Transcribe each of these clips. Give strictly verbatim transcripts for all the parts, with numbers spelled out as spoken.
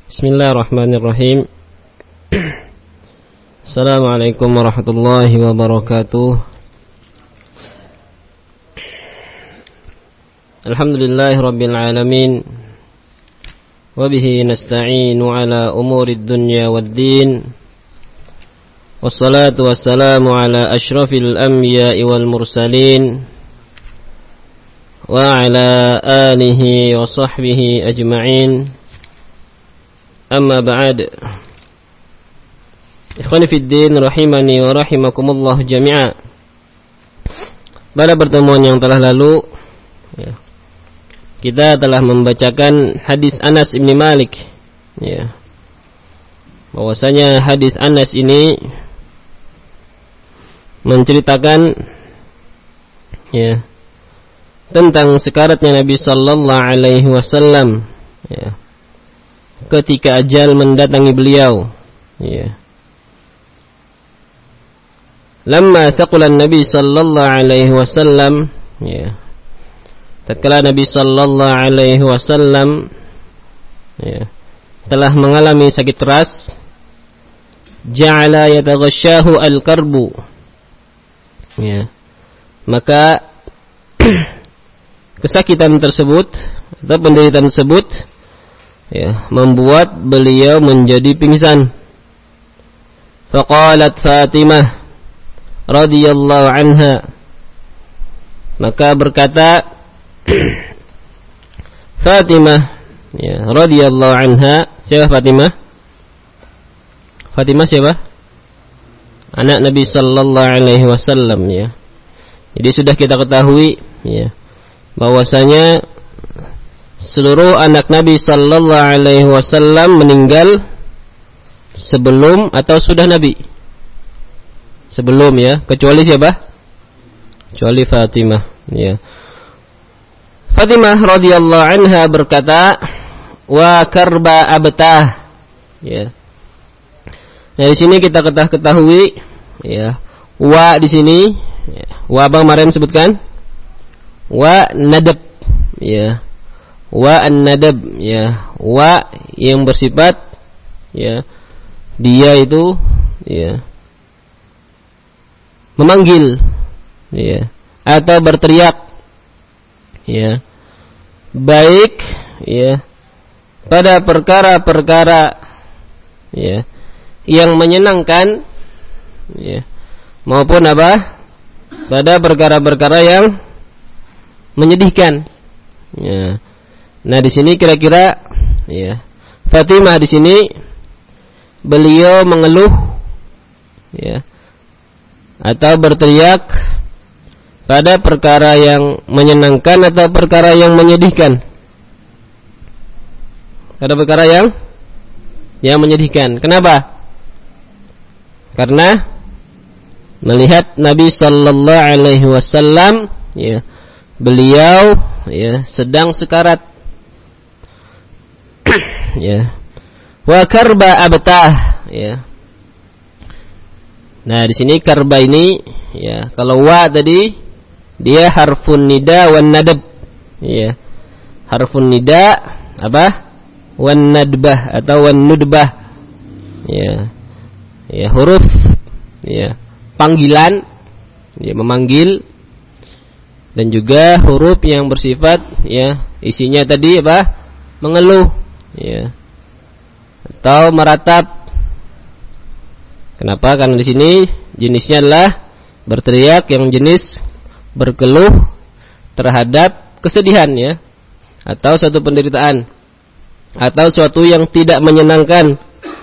Bismillahirrahmanirrahim. Assalamualaikum warahmatullahi wabarakatuh. Alhamdulillahi rabbil alamin. Wabihi nasta'inu ala umurid dunya waddin. Wassalatu wassalamu ala ashrafil anbiya'i wal mursalin. Wa ala alihi wa sahbihi ajma'in. Amma ba'd. Ikhwani fid din rahimani wa rahimakumullah jami'a. Pada pertemuan yang telah lalu ya, kita telah membacakan hadis Anas bin Malik ya. Bahwasanya hadis Anas ini menceritakan ya tentang sekaratnya Nabi sallallahu alaihi wasallam ya, ketika ajal mendatangi beliau ya. Lamma thaqulan Nabi sallallahu alaihi wasallam ya. Tatkala Nabi sallallahu alaihi wasallam ya, telah mengalami sakit keras, ja'ala yataghasyahu al-karbu ya. Maka kesakitan tersebut atau penderitaan tersebut ya, membuat beliau menjadi pingsan. Faqalat Fatimah radhiyallahu anha, maka berkata Fatimah ya, radhiyallahu anha. Siapa Fatimah? Fatimah siapa? Anak Nabi sallallahu alaihi wasallam ya. Jadi sudah kita ketahui ya, bahwasanya seluruh anak Nabi sallallahu alaihi wasallam meninggal sebelum atau sudah Nabi. Sebelum ya, kecuali siapa? Kecuali Fatimah ya. Fatimah radhiyallahu anha berkata, wa karba abtah ya. Nah, di sini kita ketahui ya, wa di sini ya, wa Bang Mariam sebutkan wa nadab ya. Wa an-nadab ya, wa yang bersifat ya, dia itu ya memanggil ya, atau berteriak ya, baik ya pada perkara-perkara ya yang menyenangkan ya, maupun apa pada perkara-perkara yang menyedihkan ya. Nah, di sini kira-kira ya, Fatimah di sini beliau mengeluh ya, atau berteriak pada perkara yang menyenangkan atau perkara yang menyedihkan. Pada perkara yang yang menyedihkan. Kenapa? Karena melihat Nabi sallallahu alaihi wasallam ya, beliau ya sedang sekarat ya. Wa karba abtah ya. Nah, di sini karba ini ya, kalau wa tadi dia harfun nida wan nadab ya. Harfun nida apa? Wan nadbah atau wan nudbah ya. Ya, huruf ya panggilan ya, memanggil, dan juga huruf yang bersifat ya isinya tadi apa? Mengeluh ya, atau meratap. Kenapa? Karena di sini jenisnya adalah berteriak yang jenis berkeluh terhadap kesedihan ya, atau suatu penderitaan, atau suatu yang tidak menyenangkan.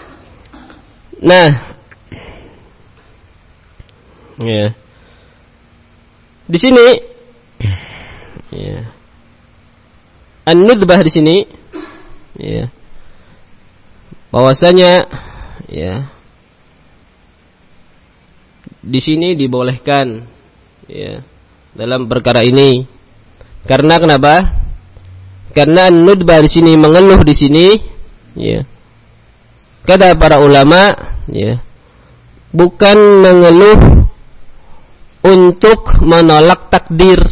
Nah, ya, di sini ya, an-nudbah di sini ya, bahwasanya ya di sini dibolehkan ya dalam perkara ini. Karena kenapa? Karena nudbah di sini, mengeluh di sini ya, kata para ulama ya, bukan mengeluh untuk menolak takdir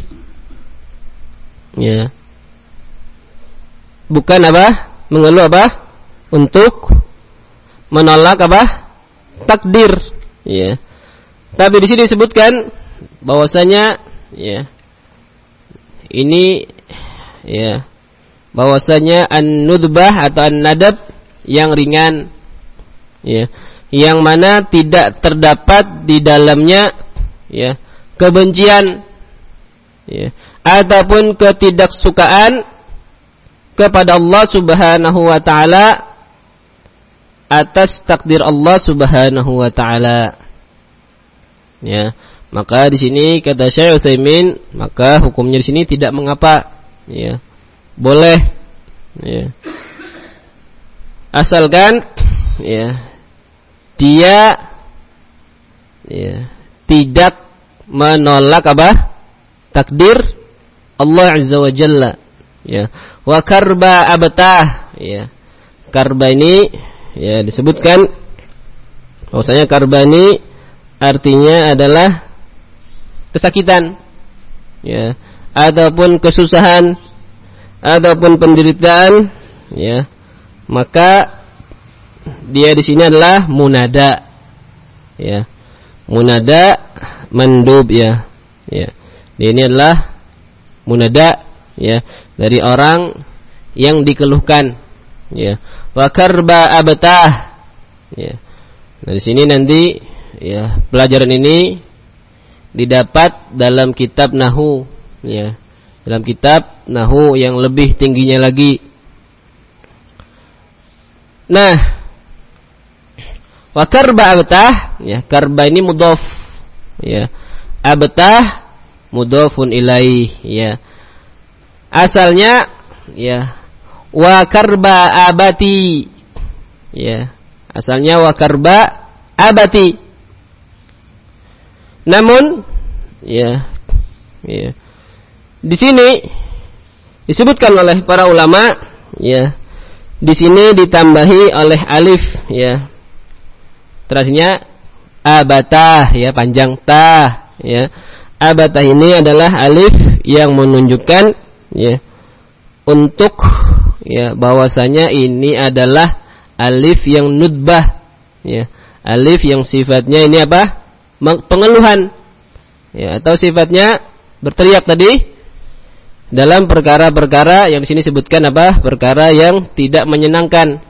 ya. Bukan apa? Mengeluh apa? untuk menolak apa? Takdir, ya. Tapi di sini disebutkan bahwasanya ya ini ya bahwasanya an-nudbah atau an-nadab yang ringan, ya, yang mana tidak terdapat di dalamnya ya kebencian, ya, ataupun ketidaksukaan kepada Allah Subhanahu wa taala atas takdir Allah Subhanahu wa taala. Ya, maka di sini kata Syekh Utsaimin, maka hukumnya di sini tidak mengapa, ya. Boleh, ya. Asalkan ya dia ya tidak menolak apa? Takdir Allah Azza wa Jalla, ya. Wa karba abtah, ya. Karba ini ya disebutkan bahwasanya karba ini artinya adalah kesakitan, ya, ataupun kesusahan, ataupun penderitaan, ya. Maka dia di sini adalah munada, ya. Munada mandub, ya. Ya. Dia ini adalah munada, ya, dari orang yang dikeluhkan, ya. Wa karba abtah, ya. Nah, di sini nanti ya pelajaran ini didapat dalam kitab Nahwu, ya. Dalam kitab Nahwu yang lebih tingginya lagi. Nah, wa karba abtah, ya, karba ini mudhaf, ya. Abtah mudhafun ilaih, ya. Asalnya ya wa karba abati, ya. Asalnya wa karba abati. Namun ya ya di sini disebutkan oleh para ulama, ya, di sini ditambahi oleh alif, ya. Terakhirnya abatah, ya, panjang tah, ya. Abatah ini adalah alif yang menunjukkan, ya, untuk ya bahwasanya ini adalah alif yang nudbah, ya. Alif yang sifatnya ini apa? Pengeluhan, ya, atau sifatnya berteriak tadi dalam perkara-perkara yang di sini sebutkan apa? Perkara yang tidak menyenangkan.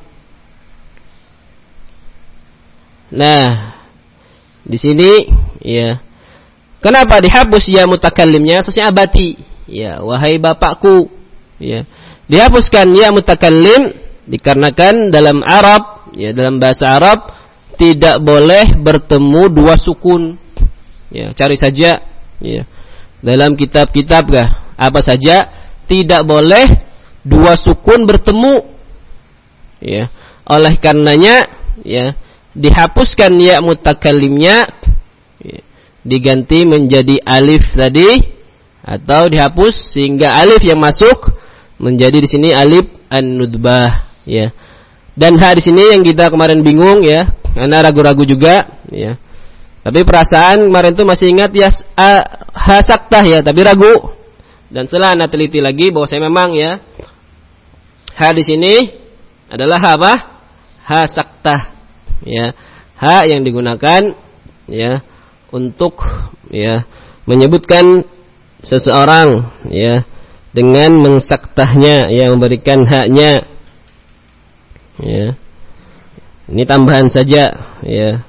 Nah, di sini ya kenapa dihapus ya mutakallimnya? Maksudnya abati, ya, wahai bapakku, ya. Dihapuskan ya mutakallim dikarenakan dalam Arab, ya, dalam bahasa Arab tidak boleh bertemu dua sukun. Ya, cari saja, ya, dalam kitab-kitab kah apa saja tidak boleh dua sukun bertemu. Ya, oleh karenanya ya dihapuskan ya mutakallimnya, ya, diganti menjadi alif tadi, atau dihapus sehingga alif yang masuk menjadi di sini alif an-nudbah, ya. Dan ha di sini yang kita kemarin bingung, ya, karena ragu-ragu juga, ya. Tapi perasaan kemarin itu masih ingat ya ha saktah, ya, tapi ragu. Dan setelah anda teliti lagi bahwa saya memang ya ha di sini adalah ha apa? Ha saktah, ya. Ha yang digunakan, ya, untuk ya menyebutkan seseorang, ya, dengan mensaktahnya, ya, memberikan haknya, ya. Ini tambahan saja, ya.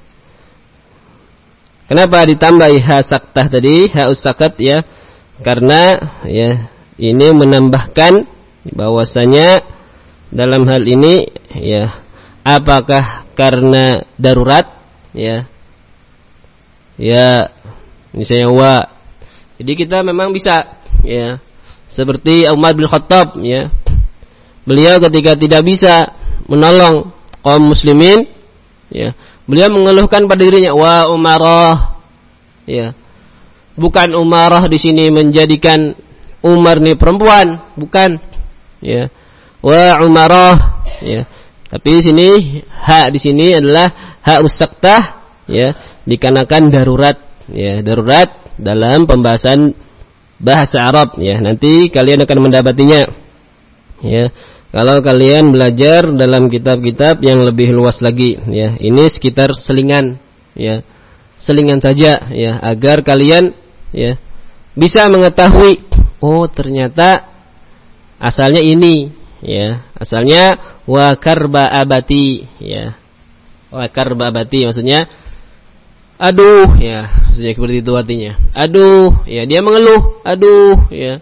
Kenapa ditambahi ha saktah tadi, ha usakat, ya? Karena ya ini menambahkan bahwasanya dalam hal ini, ya, apakah karena darurat, ya, ya, misalnya wa. Jadi kita memang bisa, ya, seperti Umar bin Khattab, ya. Beliau ketika tidak bisa menolong kaum muslimin, ya, beliau mengeluhkan pada dirinya wa umarah, ya. Bukan umarah di sini menjadikan Umar ini perempuan, bukan, ya. Wa umarah, ya. Tapi di sini ha di sini adalah ha usaktah, ya, dikarenakan darurat, ya, darurat dalam pembahasan bahasa Arab, ya. Nanti kalian akan mendapatinya, ya. Kalau kalian belajar dalam kitab-kitab yang lebih luas lagi, ya, ini sekitar selingan, ya, selingan saja, ya, agar kalian, ya, bisa mengetahui, oh ternyata asalnya ini, ya, asalnya wa karba abati, ya, wa karba abati maksudnya, aduh, ya, maksudnya seperti itu artinya, aduh, ya, dia mengeluh, aduh, ya,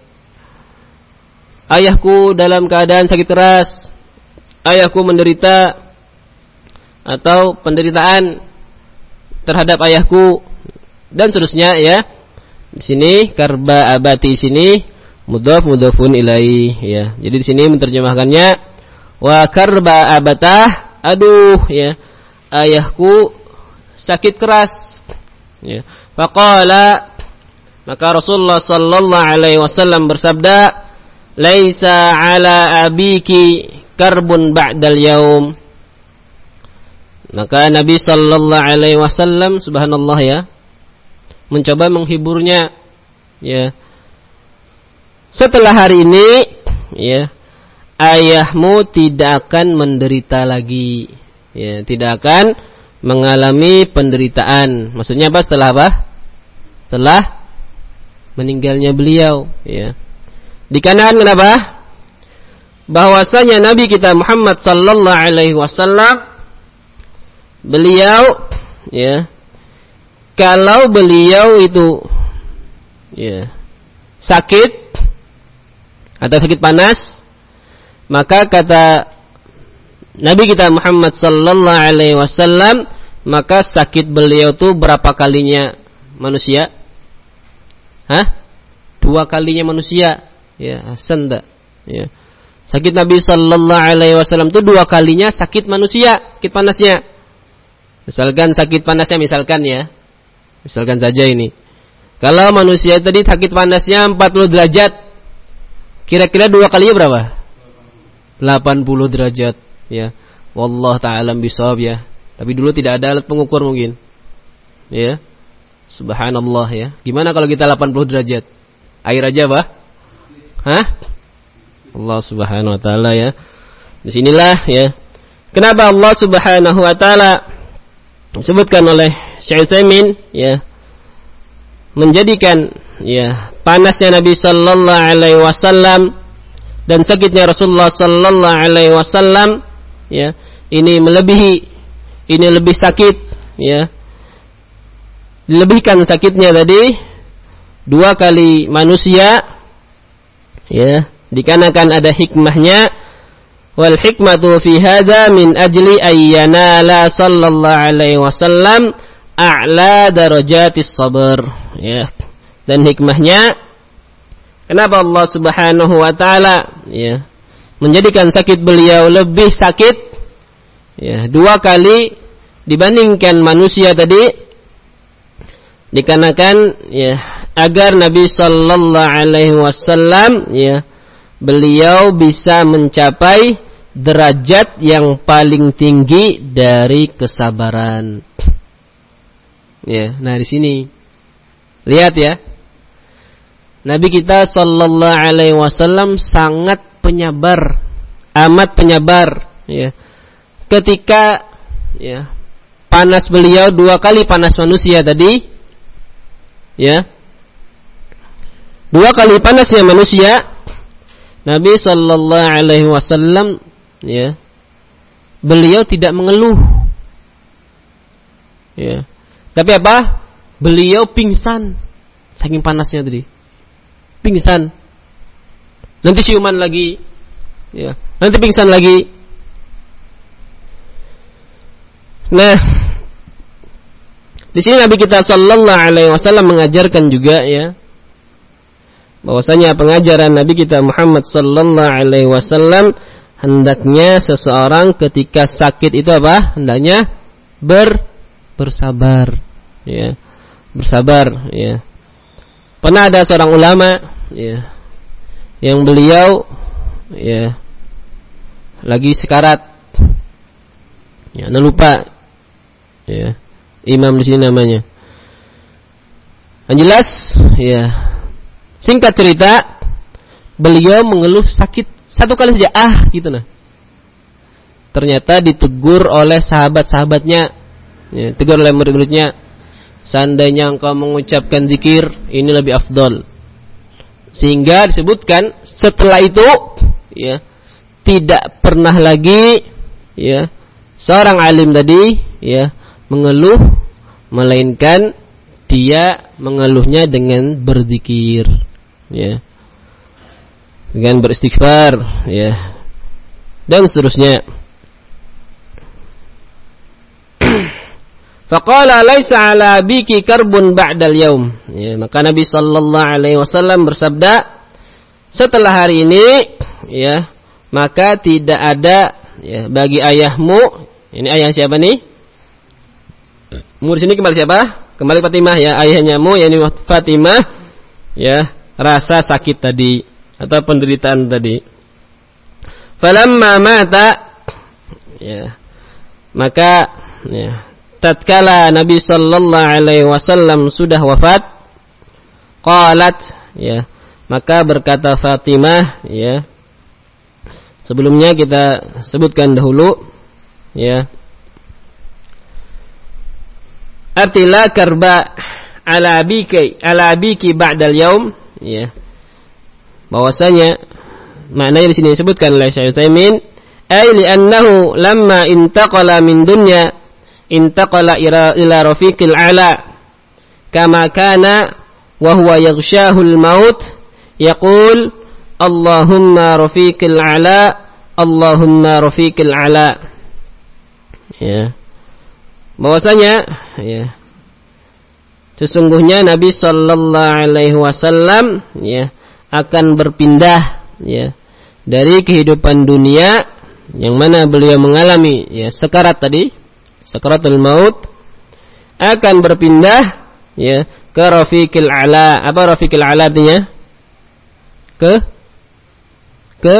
ayahku dalam keadaan sakit keras, ayahku menderita, atau penderitaan terhadap ayahku, dan seterusnya, ya. Di sini karba abati sini mudhaf mudhafun ilaih, ya. Jadi di sini menerjemahkannya wa karba abatah, aduh, ya, ayahku sakit keras, ya. Faqala, maka Rasulullah sallallahu alaihi wasallam bersabda, laisa ala abiki karbun ba'dal yaum. Maka Nabi sallallahu alaihi wasallam, subhanallah, ya, mencoba menghiburnya, ya. Setelah hari ini, ya, ayahmu tidak akan menderita lagi, ya, tidak akan mengalami penderitaan. Maksudnya apa? Setelah apa? Setelah meninggalnya beliau, ya. Dikarenakan kenapa? Bahwasanya Nabi kita Muhammad sallallahu alaihi wasallam, beliau, ya, kalau beliau itu, ya, sakit atau sakit panas, maka kata Nabi kita Muhammad sallallahu alaihi wasallam, maka sakit beliau itu berapa kalinya manusia? Hah? Dua kalinya manusia. Ya, hasan, ya. Sakit Nabi sallallahu alaihi wasallam itu dua kalinya sakit manusia, sakit panasnya. Misalkan sakit panasnya, misalkan, ya. Misalkan saja ini. Kalau manusia tadi sakit panasnya empat puluh derajat, kira-kira dua kalinya berapa? delapan puluh derajat, ya. Wallah ta'ala bisawab, ya. Tapi dulu tidak ada alat pengukur mungkin. Ya. Subhanallah, ya. Gimana kalau kita delapan puluh derajat? Air aja, Bah? Hah? Allah Subhanahu wa taala, ya. Di sinilah, ya. Kenapa Allah Subhanahu wa taala disebutkan oleh Syekh Utsaimin, ya, menjadikan, ya, panasnya Nabi sallallahu alaihi wasallam dan sakitnya Rasulullah sallallahu alaihi wasallam, ya, ini melebihi, ini lebih sakit, ya. Dilebihkan sakitnya tadi dua kali manusia, ya, dikarenakan ada hikmahnya. Wal hikmatu fi hadza min ajli ayyana la sallallahu alaihi wasallam a'la darajatis sabr, ya. Dan hikmahnya, kenapa Allah Subhanahu wa taala, ya, menjadikan sakit beliau lebih sakit, ya, dua kali dibandingkan manusia tadi, dikarenakan, ya, agar Nabi sallallahu alaihi wasallam, ya, beliau bisa mencapai derajat yang paling tinggi dari kesabaran. Ya, nah di sini lihat, ya, Nabi kita sallallahu alaihi wasallam sangat penyabar, amat penyabar, ya. Ketika, ya, panas beliau dua kali panas manusia tadi, ya, dua kali panasnya manusia, Nabi sallallahu alaihi wasallam, ya, beliau tidak mengeluh, ya. Tapi apa? Beliau pingsan saking panasnya tadi. Pingsan. Nanti siuman lagi, ya. Nanti pingsan lagi. Nah, di sini Nabi kita sallallahu alaihi wasallam mengajarkan juga, ya, bahwasanya pengajaran Nabi kita Muhammad sallallahu alaihi wasallam, hendaknya seseorang ketika sakit itu apa? Hendaknya ber bersabar, ya. Bersabar, ya. Pernah ada seorang ulama, ya, yang beliau, ya, lagi sekarat. Ya, anda lupa, ya. Imam di sini namanya. Yang jelas, ya, singkat cerita, beliau mengeluh sakit satu kali saja ah gitu nah. Ternyata ditegur oleh sahabat-sahabatnya, ya, tegur oleh murid-muridnya. Seandainya engkau mengucapkan zikir ini lebih afdol. Sehingga disebutkan setelah itu, ya, tidak pernah lagi, ya, seorang alim tadi, ya, mengeluh, melainkan dia mengeluhnya dengan berzikir, ya, dengan beristighfar, ya, dan seterusnya. Faqala laisa ala biki karbun ba'dal yaum. Ya, maka Nabi sallallahu alaihi wasallam bersabda, setelah hari ini, ya, maka tidak ada, ya, bagi ayahmu, ini ayah siapa nih? Mu di sini kembali siapa? Kembali Fatimah, ya, ayahnya mu, yakni Fatimah, ya, rasa sakit tadi atau penderitaan tadi. Falamma mata, ya, maka, ya, tatkala Nabi sallallahu alaihi wasallam sudah wafat, qalat, ya, maka berkata Fatimah, ya, sebelumnya kita sebutkan dahulu, ya, artilah karba ala biki ala biki ba'dal yaum, ya, bahwasanya maknanya di sini disebutkan oleh Syekh Utsaimin, ay li'annahu lamma intaqala min dunya intaqala ila, ila rafiqil ala kama kana wa huwa yaghshahul maut yaqul Allahumma rafiqil ala Allahumma rafiqil ala, ya, bahwasanya, ya, sesungguhnya Nabi sallallahu alaihi wasallam, ya, akan berpindah, ya, dari kehidupan dunia yang mana beliau mengalami, ya, sekarat tadi, sakaratul maut, akan berpindah, ya, ke rafiqil ala. Apa rafiqil ala artinya? Ke ke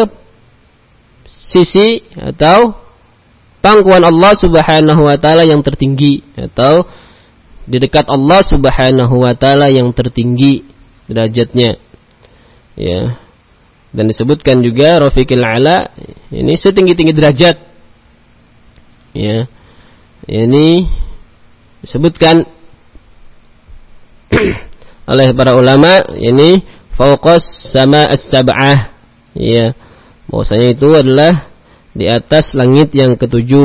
sisi atau pangkuan Allah Subhanahu wa taala yang tertinggi, atau di dekat Allah Subhanahu wa taala yang tertinggi derajatnya, ya. Dan disebutkan juga rafiqil ala ini setinggi-tinggi derajat, ya. Ini disebutkan oleh para ulama, ini fauqas sama as-sab'ah, ya, bahwasanya itu adalah di atas langit yang ketujuh.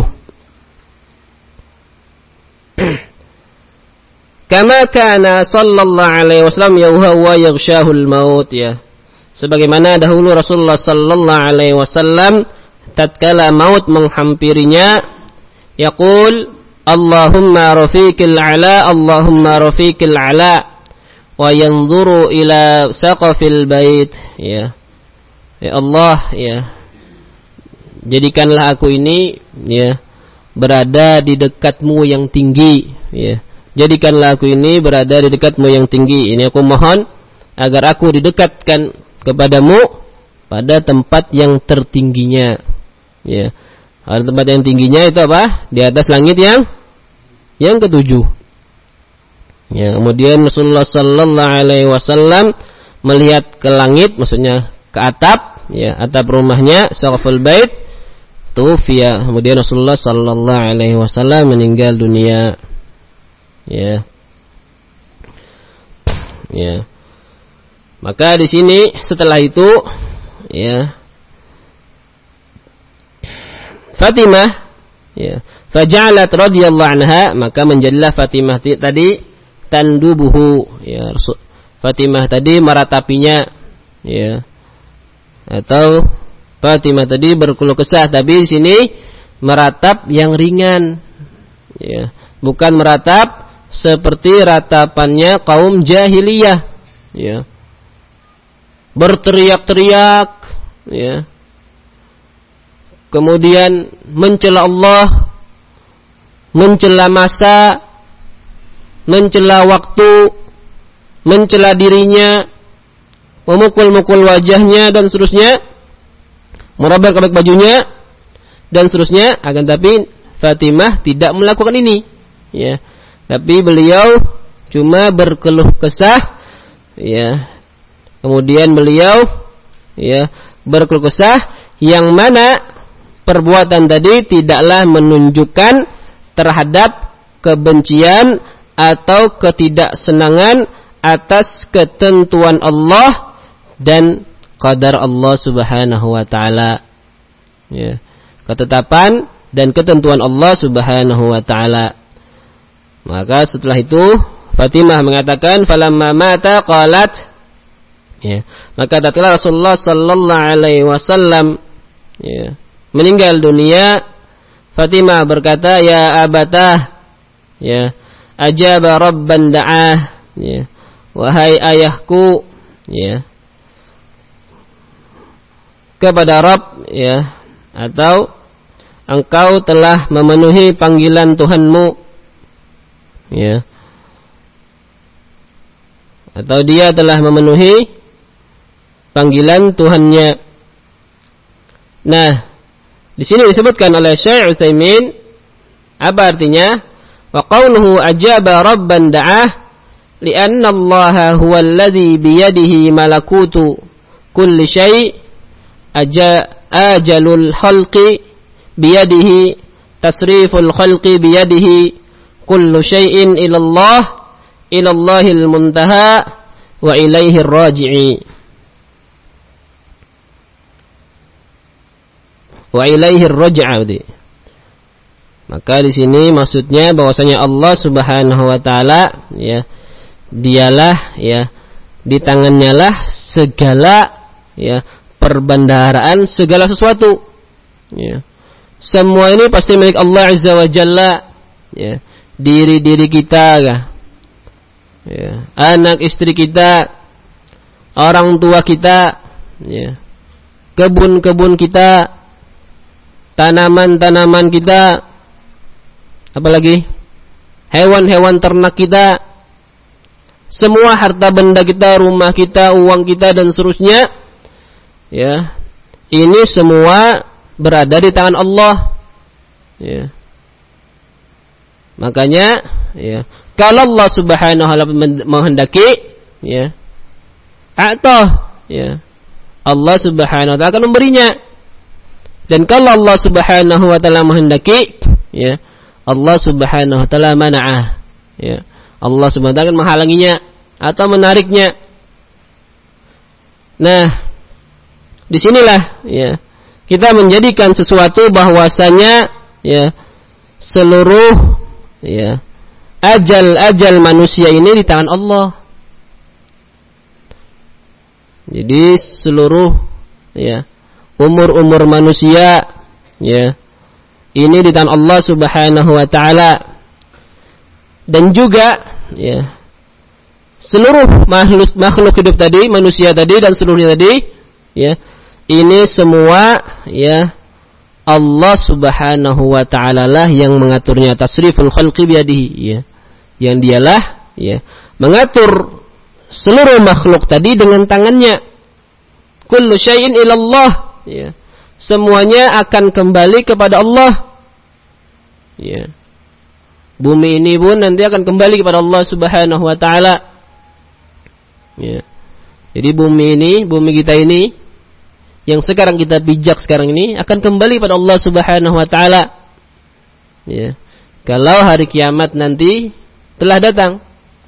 Kama kana sallallahu alaihi wasallam yuhwa yaghshahul maut, ya, sebagaimana dahulu Rasulullah sallallahu alaihi wasallam tatkala maut menghampirinya, yaqul Allahumma rafiqil ala Allahumma rafiqil ala wa yanzuru ila saqafil bait, ya, ya Allah, ya, jadikanlah aku ini, ya, berada di dekatmu yang tinggi, ya, jadikanlah aku ini berada di dekatmu yang tinggi. Ini aku mohon agar aku didekatkan kepadamu pada tempat yang tertingginya, ya. Ada tempat yang tingginya itu apa? Di atas langit yang yang ketujuh. Ya, kemudian Rasulullah sallallahu alaihi wasallam melihat ke langit, maksudnya ke atap, ya, atap rumahnya, saqaful bait, tufiya. Kemudian Rasulullah sallallahu alaihi wasallam meninggal dunia. Ya. Ya. Maka di sini setelah itu, ya, Fatimah, ya, faja'alat radhiyallahu anha, maka menjadilah Fatimah tadi tandubuhu, ya, Fatimah tadi meratapinya, ya, atau Fatimah tadi berkeluh kesah, tapi di sini meratap yang ringan, ya, bukan meratap seperti ratapannya kaum jahiliyah, ya, berteriak-teriak, ya, kemudian mencela Allah, mencela masa, mencela waktu, mencela dirinya, memukul-mukul wajahnya dan seterusnya, merobek-robek bajunya dan seterusnya. Akan tapi Fatimah tidak melakukan ini, ya, tapi beliau cuma berkeluh kesah, ya, kemudian beliau, ya, berkeluh kesah yang mana perbuatan tadi tidaklah menunjukkan terhadap kebencian atau ketidaksenangan atas ketentuan Allah dan qadar Allah Subhanahu wa taala. Ya, ketetapan dan ketentuan Allah Subhanahu wa taala. Maka setelah itu Fatimah mengatakan falamma mata qalat, ya, maka tatkala Rasulullah sallallahu alaihi wasallam ya, meninggal dunia, Fatimah berkata, ya abatah, ya, ajaba rabban da'ah, ya, wahai ayahku, ya, kepada Rabb, ya, atau engkau telah memenuhi panggilan Tuhanmu, ya, atau dia telah memenuhi panggilan Tuhannya. Nah, di sini disebutkan oleh Syekh Utsaimin, apa artinya? Wa qauluhu ajaba rabban da'ah li'anna Allah huwa alladhi biyadihi malakutu kulli syai' aja ajalul khalqi biyadihi tasriful khalqi biyadihi kullu syai'in ila Allah ila Allahil muntaha wa ilaihir raji'i wa ilaihir raj'a. Maka di sini maksudnya bahwasanya Allah Subhanahu wa taala, ya, dialah, ya, di tangannya lah segala, ya, perbendaharaan segala sesuatu, ya. Semua ini pasti milik Allah Azza wa Jalla, ya. Diri-diri kita, ya, ya, anak istri kita, orang tua kita, ya, kebun-kebun kita, tanaman-tanaman kita, apalagi hewan-hewan ternak kita, semua harta benda kita, rumah kita, uang kita dan seterusnya, ya, ini semua berada di tangan Allah, ya. Makanya, ya, kalau Allah Subhanahu wa taala menghendaki, ya, atau, ya, Allah Subhanahu wa taala akan memberinya. Dan kalau Allah Subhanahu wa taala menghendaki, ya, Allah Subhanahu wa taala mana'ah, ya, Allah Subhanahu wa taala akan menghalanginya atau menariknya. Nah, disinilah, ya, kita menjadikan sesuatu bahwasanya, ya, seluruh, ya, ajal-ajal manusia ini di tangan Allah. Jadi seluruh, ya, umur-umur manusia, ya, ini di tangan Allah Subhanahu wa taala. Dan juga, ya, seluruh makhluk makhluk hidup tadi, manusia tadi dan seluruhnya tadi, ya, ini semua, ya, Allah Subhanahu wa taala lah yang mengaturnya, tasriful khalqi biyadihi, ya. Yang dialah, ya, mengatur seluruh makhluk tadi dengan tangannya. Kullu syai'in ila Allah, ya. Semuanya akan kembali kepada Allah, ya. Bumi ini pun nanti akan kembali kepada Allah Subhanahu wa taala, ya. Jadi bumi ini, bumi kita ini yang sekarang kita pijak sekarang ini akan kembali pada Allah Subhanahu wa taala, ya. Kalau hari kiamat nanti telah datang.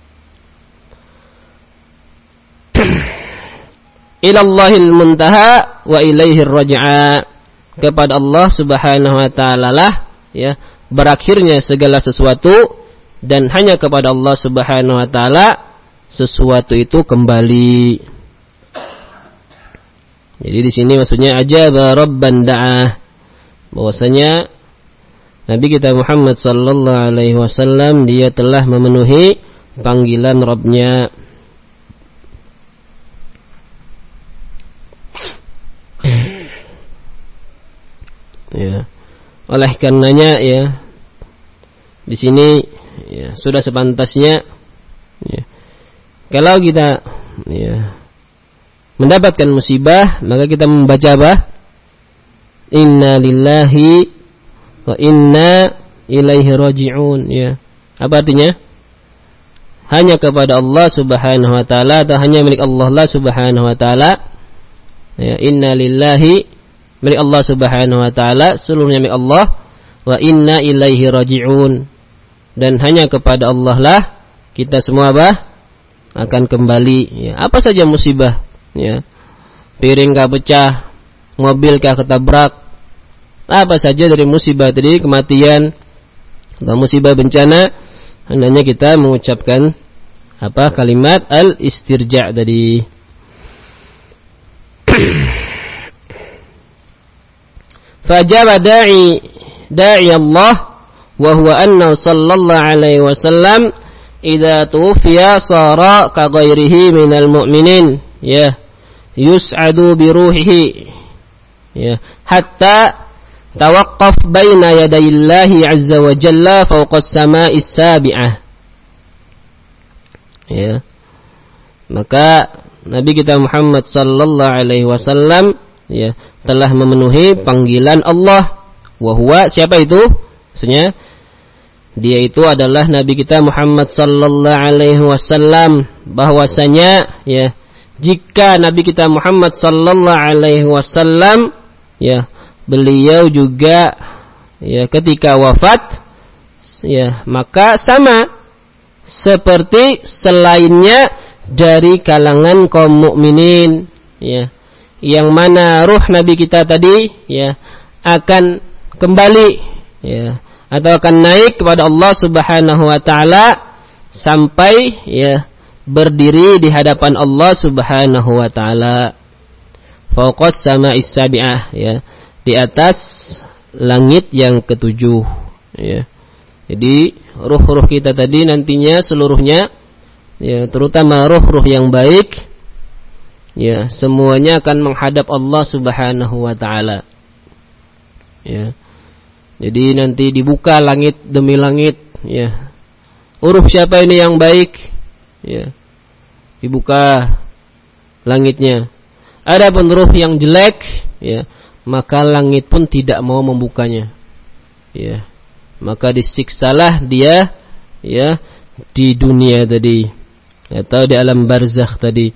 Ilallahil muntaha wa ilaihir raj'a. Kepada Allah Subhanahu wa taala lah, ya, berakhirnya segala sesuatu, dan hanya kepada Allah Subhanahu wa taala sesuatu itu kembali. Jadi di sini maksudnya ajaba rabban da'ah, bahwasanya Nabi kita Muhammad sallallahu alaihi wasallam dia telah memenuhi panggilan Rabb-Nya. Ya. Oleh karenanya, ya, di sini, ya, sudah sepantasnya, ya, kalau kita, ya, mendapatkan musibah, maka kita membaca apa? Inna lillahi wa inna ilaihi raji'un, ya. Apa artinya? Hanya kepada Allah Subhanahu wa taala, atau hanya milik Allah lah Subhanahu wa taala. Ya, inna lillahi milik Allah Subhanahu wa taala, seluruhnya milik Allah. Wa inna ilaihi raji'un, dan hanya kepada Allah lah kita semua bah akan kembali. Ya, apa saja musibah, ya, piring kah pecah, mobil kah ketabrak, apa saja dari musibah tadi, kematian atau musibah bencana, hendaknya kita mengucapkan apa kalimat al-istirja' tadi. Fajaba da'i da'i Allah wa huwa anna sallallahu alaihi wasallam idza tuwfiya sara ka ghairihi minal mu'minin, ya, yus'adu bi ruhihi, ya, hatta tawaqqaf baina yadayillahi azza wa jalla fawqa as-sama'is sabi'ah. Ya. Maka Nabi kita Muhammad sallallahu alaihi wasallam, ya, telah memenuhi panggilan Allah. Wa huwa, siapa itu? Maksudnya dia itu adalah Nabi kita Muhammad sallallahu alaihi wasallam, bahwasanya, ya, jika Nabi kita Muhammad sallallahu alaihi wasallam, ya, beliau juga, ya, ketika wafat, ya, maka sama seperti selainnya dari kalangan kaum mukminin, ya, yang mana ruh Nabi kita tadi, ya, akan kembali, ya, atau akan naik kepada Allah Subhanahu wa taala sampai, ya, berdiri di hadapan Allah Subhanahu wa taala. Fawqas sama'is sabi'ah, ya, di atas langit yang ketujuh, ya. Jadi ruh-ruh kita tadi nantinya seluruhnya, ya, terutama ruh-ruh yang baik, ya, semuanya akan menghadap Allah Subhanahu wa taala. Ya. Jadi nanti dibuka langit demi langit, ya. Ruh siapa ini yang baik? Ya. Dibuka langitnya. Adapun ruh yang jelek, ya, maka langit pun tidak mau membukanya. Ya. Maka disiksalah dia, ya, di dunia tadi atau di alam barzakh tadi.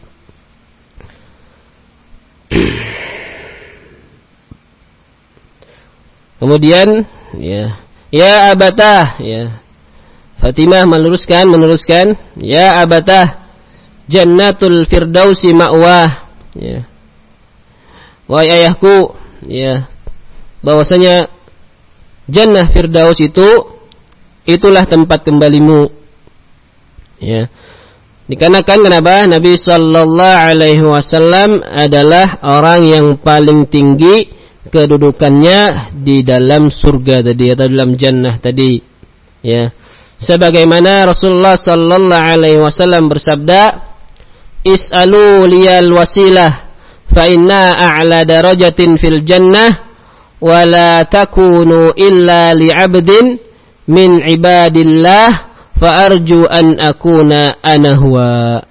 Kemudian, ya, ya abatah, ya, Fatimah meluruskan, meneruskan, ya abatah, jannatul firdausi ma'wah, ya, wahai ayahku, ya, bahwasanya jannah firdaus itu, itulah tempat kembalimu, ya. Dikarenakan kenapa? Nabi sallallahu alaihi wasallam adalah orang yang paling tinggi kedudukannya di dalam surga tadi atau dalam jannah tadi, ya. Sebagaimana Rasulullah sallallahu alaihi wasallam bersabda, "Is'alu liyal wasilah fa inna a'la darajatin fil jannah wa la takunu illa li'abdin min ibadillah fa arju an akuna ana huwa."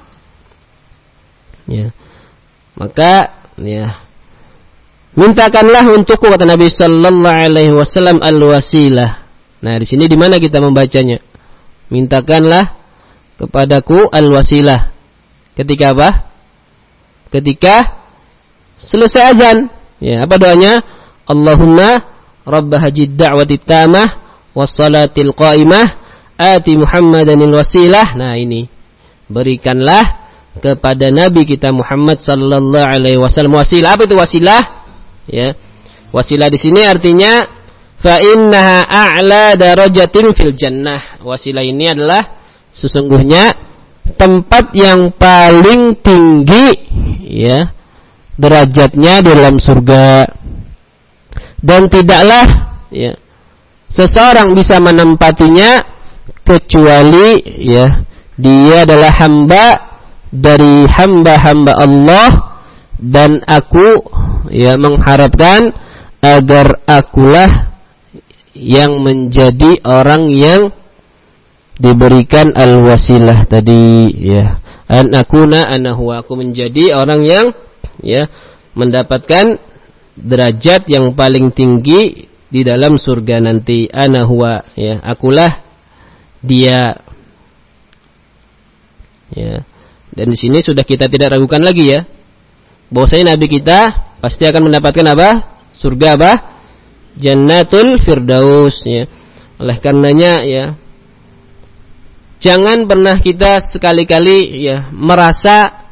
Ya. Maka, ya, mintakanlah untukku, kata Nabi sallallahu alaihi wasallam, al-wasilah. Nah, di sini di mana kita membacanya? Mintakanlah kepadaku al-wasilah. Ketika apa? Ketika selesai azan. Ya, apa doanya? Allahumma rabb hajid da'wati tamah was salatil qa'imah ati Muhammadanil wasilah. Nah, ini. Berikanlah kepada Nabi kita Muhammad sallallahu alaihi wasallam wasilah. Apa itu wasilah? Ya, wasilah di sini artinya fa innaha a'la darajatin fil jannah. Wasilah ini adalah sesungguhnya tempat yang paling tinggi, ya, derajatnya dalam surga, dan tidaklah, ya, seseorang bisa menempatinya kecuali, ya, dia adalah hamba dari hamba-hamba Allah, dan aku, ya, mengharapkan agar akulah yang menjadi orang yang diberikan al-wasilah tadi, ya. An akuna ana huwa, aku menjadi orang yang, ya, mendapatkan derajat yang paling tinggi di dalam surga nanti. Ana huwa, ya, akulah dia. Ya. Dan di sini sudah kita tidak ragukan lagi, ya, bahwasanya nabi kita pasti akan mendapatkan apa? Surga apa? Jannatul Firdaus, ya. Oleh karenanya, ya, jangan pernah kita sekali-kali, ya, merasa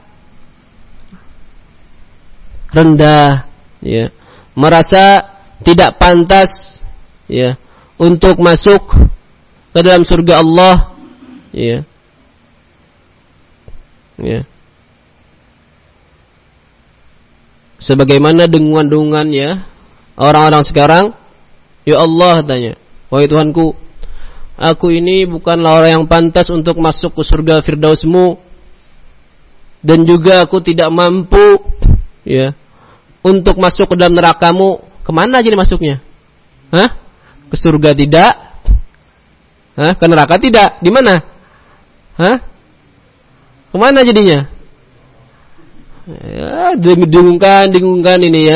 rendah, ya, merasa tidak pantas, ya, untuk masuk ke dalam surga Allah, ya, ya. Sebagaimana dengungan-dengungan, ya, orang-orang sekarang, ya Allah, tanya, wahai Tuhanku, aku ini bukanlah orang yang pantas untuk masuk ke surga Firdausmu, dan juga aku tidak mampu, ya, untuk masuk ke dalam nerakamu. Kemana jadi masuknya? Hah? Ke surga tidak? Hah? Ke neraka tidak? Di mana? Hah? Kemana jadinya? Ya, dengungkan, dengungkan ini, ya.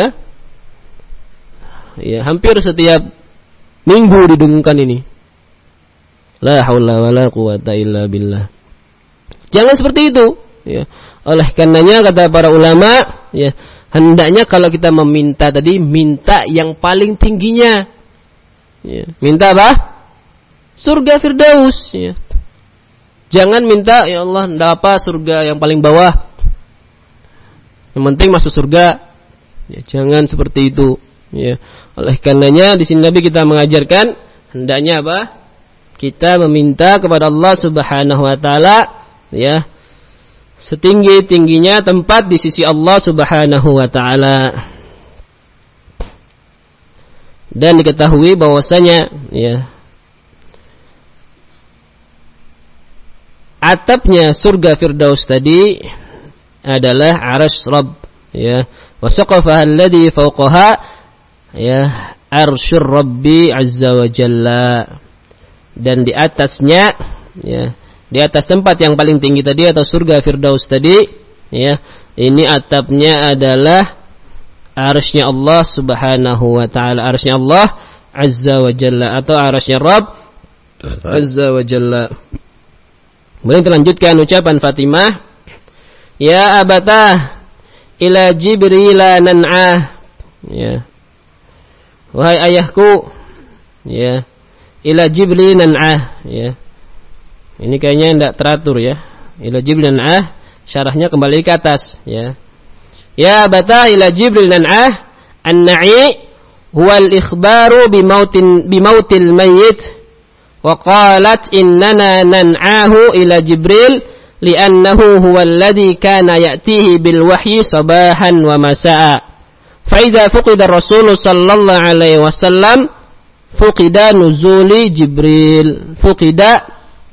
Ya, hampir setiap minggu didengungkan ini. La haula wala quwata illa billah. Jangan seperti itu, ya. Oleh karenanya kata para ulama, ya, hendaknya kalau kita meminta tadi, minta yang paling tingginya, ya. Minta apa? Surga Firdaus, ya. Jangan minta, ya Allah, enggak apa surga yang paling bawah, yang penting masuk surga, ya. Jangan seperti itu, ya. Oleh karenanya di sini Nabi kita mengajarkan hendaknya apa? Kita meminta kepada Allah Subhanahu wa taala, ya, setinggi-tingginya tempat di sisi Allah Subhanahu wa taala. Dan diketahui bahwasanya, ya, atapnya surga Firdaus tadi adalah arasy Rabb, ya, wa saqafaha alladhi fawqaha, ya, arsyur Rabbi azza wa jalla. Dan di atasnya, ya, di atas tempat yang paling tinggi tadi atau surga Firdaus tadi, ya, ini atapnya adalah arsy-Nya Allah Subhanahu wa taala, arsy-Nya Allah azza wa jalla atau arsy-Nya Rabb azza wa jalla. Kemudian terlanjutkan ucapan Fatimah, ya abatah ila Jibril nan'ah, ya, wahai ayahku, ya, ila Jibril nan'ah, ya. Ini kayaknya tidak teratur, ya. Ila Jibril nan'ah, syarahnya kembali ke atas, ya. Ya bata ila Jibril nan'ah, an-na'i huwa al-ikhbaru bimautin bimautil mayyit, wa qalat innana nan'ahu ila Jibril li'annahu huwa alladhi kana ya'tihi bil wahyi sabahan wa masa'a. Fa idza fuqida ar-rasul sallallahu alaihi wasallam fuqida nuzuli Jibril, fuqida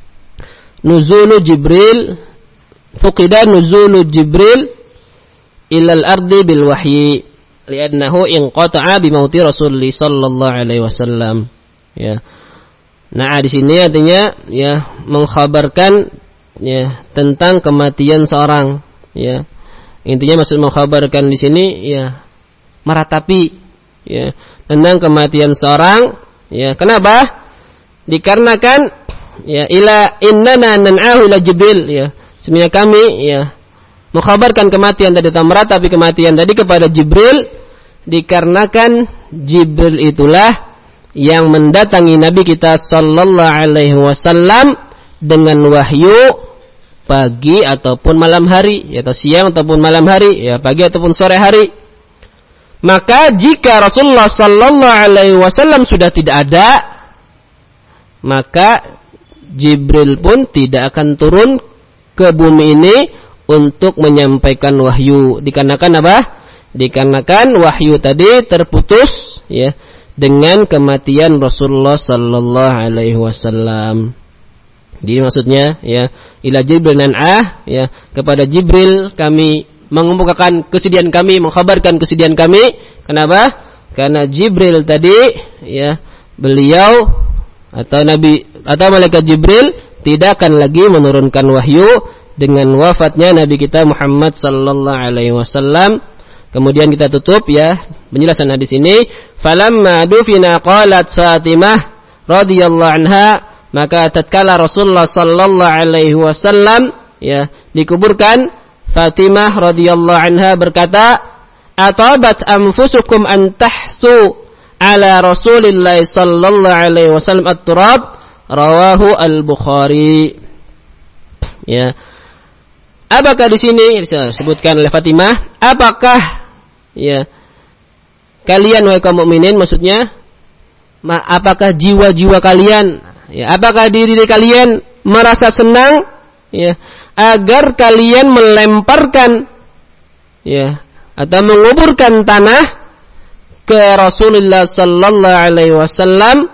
nuzulu Jibril, fuqida nuzulu Jibril ilal ardi bil wahyi li'annahu inqata'a bi mauti Rasulullah sallallahu alaihi wasallam, ya. Nah, di sini artinya, ya, mengkhabarkan, ya, tentang kematian seorang, ya. Intinya maksud mengkhabarkan di sini, ya, meratapi, ya, tentang kematian seorang, ya. Kenapa? Dikarenakan, ya, ila innana nan'ahu ila Jibril, ya, sebenarnya kami, ya, mengkhabarkan kematian tadi atau meratapi kematian tadi kepada Jibril, dikarenakan Jibril itulah yang mendatangi Nabi kita sallallahu alaihi wasallam dengan wahyu pagi ataupun malam hari, ya, atau siang ataupun malam hari, ya, pagi ataupun sore hari. Maka jika Rasulullah sallallahu alaihi wasallam sudah tidak ada, maka Jibril pun tidak akan turun ke bumi ini untuk menyampaikan wahyu. Dikarenakan apa? Dikarenakan wahyu tadi terputus, ya, dengan kematian Rasulullah sallallahu alaihi wasallam. Jadi maksudnya, ya, ila Jibril nan'ah, ya, kepada Jibril kami mengemukakan kesedihan kami, mengkhabarkan kesedihan kami. Kenapa? Karena Jibril tadi, ya, beliau atau Nabi atau malaikat Jibril tidak akan lagi menurunkan wahyu dengan wafatnya Nabi kita Muhammad sallallahu alaihi wasallam. Kemudian kita tutup, ya, penjelasan hadis ini. Falamma dufina qalat Fatimah radhiyallahu anha, maka tatkala Rasulullah sallallahu alaihi wasallam, ya, dikuburkan, Fatimah radhiyallahu anha berkata, atabat anfusukum an tahsu ala Rasulillah sallallahu alaihi wasallam at-turab, rawahu al-Bukhari. Ya. Apakah di sini disebutkan oleh Fatimah, apakah ya kalian wahai kaum mukminin, maksudnya apakah jiwa-jiwa kalian, ya, apakah diri kalian merasa senang, ya, agar kalian melemparkan, ya, atau menguburkan tanah ke Rasulullah sallallahu alaihi wasallam?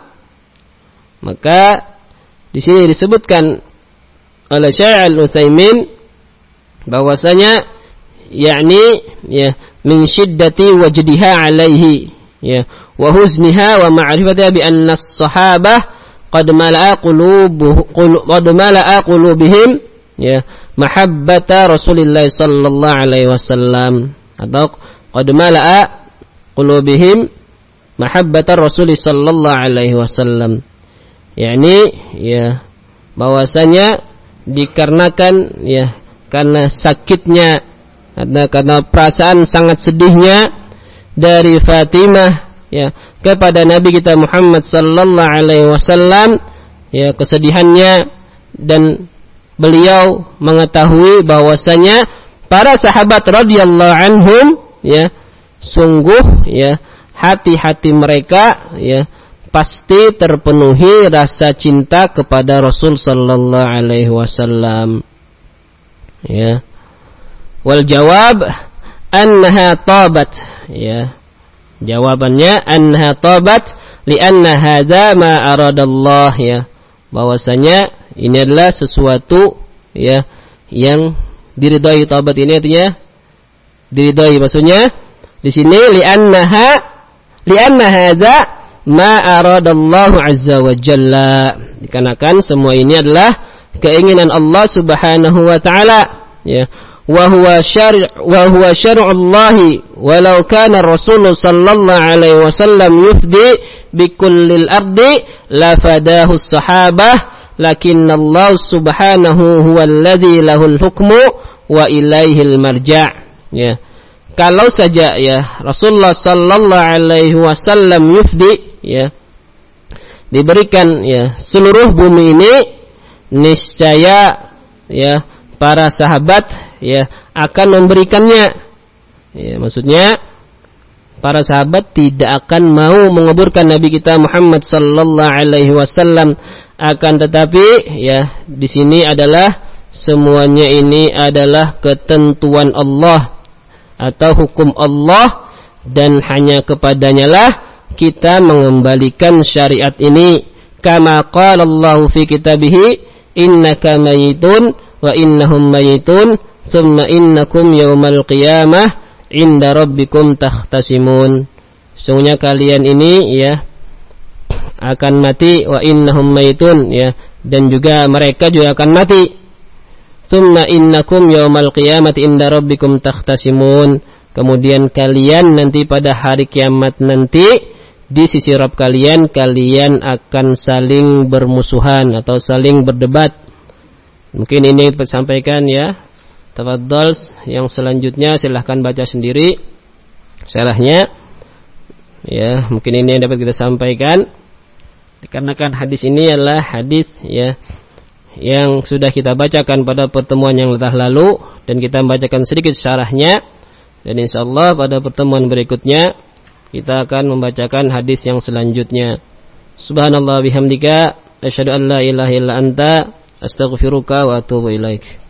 Maka di sini disebutkan oleh Syekh Al-Utsaimin bahwasanya yakni ya min syiddati wajdiha alaihi, ya, wa huzniha wa ma'rifatiha bi anna as-sahabah qad mala'a qulubuhum qad mala'a qulubihim, ya, mahabbata Rasulillah sallallahu alaihi wasallam, atau qad mala'a qulubihim mahabbata Rasul sallallahu alaihi wasallam, yakni ya bahwasanya dikarenakan ya karena sakitnya, karena perasaan sangat sedihnya dari Fatimah, ya, kepada Nabi kita Muhammad sallallahu alaihi wasallam, ya, kesedihannya, dan beliau mengetahui bahwasanya para sahabat radhiyallahu anhum, ya, sungguh ya hati-hati mereka ya pasti terpenuhi rasa cinta kepada Rasul sallallahu alaihi wasallam. Ya. Wal jawab annaha tabat, ya. Jawabannya annaha tabat lianna hadza ma aradallah, ya. Bahwasanya ini adalah sesuatu ya yang diridhai. Tabat ini artinya diridhai, maksudnya di sini liannaha lianna hadza ma aradallahu azza wa jalla, dikarenakan semua ini adalah keinginan Allah Subhanahu wa taala, ya. Wa huwa syar' wa huwa syar'ullahi walau kana Rasul sallallahu alaihi wasallam yufdi bi kullil ardi la fadahu as-sahabah, lakinna Allah Subhanahu huwa alladhi lahul hukmu wa ilaihil marja', ya. Kalau saja ya Rasulullah sallallahu alaihi wasallam yufdi, ya, diberikan ya seluruh bumi ini, niscaya ya para sahabat ya akan memberikannya. Ya, maksudnya para sahabat tidak akan mau menguburkan Nabi kita Muhammad sallallahu alaihi wasallam, akan tetapi ya di sini adalah semuanya ini adalah ketentuan Allah atau hukum Allah, dan hanya kepadanya lah kita mengembalikan syariat ini. Kama qala Allah fi kitabih, innaka mayitun wa innahum mayitun thumma innakum yaumal qiyamah inda rabbikum takhtasimun. Sungguhnya kalian ini ya akan mati, wa innahum mayitun, ya, dan juga mereka juga akan mati. Thumma innakum yaumal qiyamati inda rabbikum takhtasimun. Kemudian kalian nanti pada hari kiamat nanti di sisi Rabb kalian, kalian akan saling bermusuhan atau saling berdebat. Mungkin ini dapat sampaikan, ya. Tafadhol, yang selanjutnya silahkan baca sendiri syarahnya. Ya, mungkin ini yang dapat kita sampaikan. Dikarenakan hadis ini adalah hadis ya yang sudah kita bacakan pada pertemuan yang telah lalu, dan kita membacakan sedikit syarahnya, dan insyaallah pada pertemuan berikutnya kita akan membacakan hadis yang selanjutnya. Subhanallah bihamdika asyhadu an la ilaha illa anta astaghfiruka wa atubu ilaik.